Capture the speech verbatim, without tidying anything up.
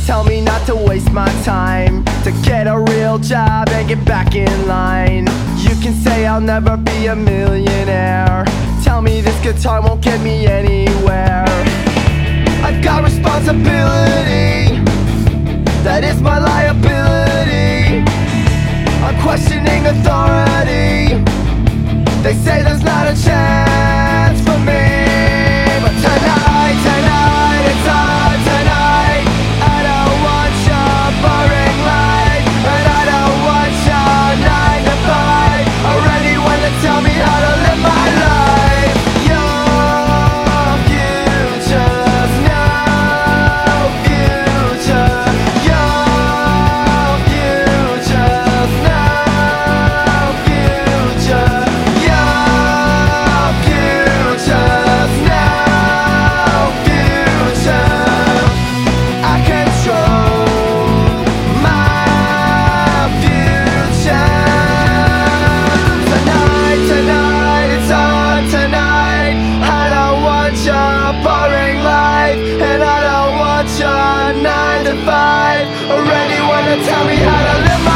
tell me not to waste my time, to get a real job and get back in line. You can say I'll never be a millionaire, tell me this guitar won't get me anywhere. I've got responsibility, that is my liability. I'm questioning authority, they say there's not a chance for me. But tonight, tonight, it's on tonight. I don't want your boring life, and I don't want your nine to five, or anyone to tell me how to live my life. Your future's no future. Your future's no future. Your future's no future. I control my future. Tonight, tonight, it's on tonight. I don't want your boring life, and I don't want your nine to five, or anyone to tell me how to live